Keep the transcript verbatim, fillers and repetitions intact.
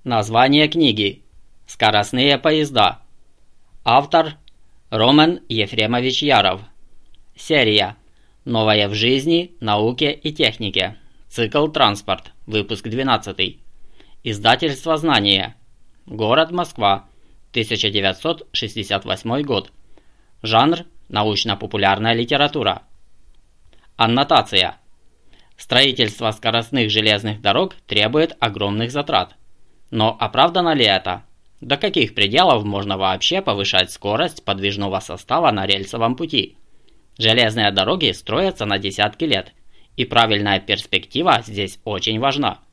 Название книги. Скоростные поезда. Автор Роман Ефремович Яров. Серия «Новое в жизни, науке и технике». Цикл «Транспорт». Выпуск двенадцатый. Издательство «Знание». Город Москва. тысяча девятьсот шестьдесят восьмой год. Жанр научно-популярная литература. Аннотация. Строительство скоростных железных дорог требует огромных затрат. Но оправдано ли это? До каких пределов можно вообще повышать скорость подвижного состава на рельсовом пути? Железные дороги строятся на десятки лет, и правильная перспектива здесь очень важна.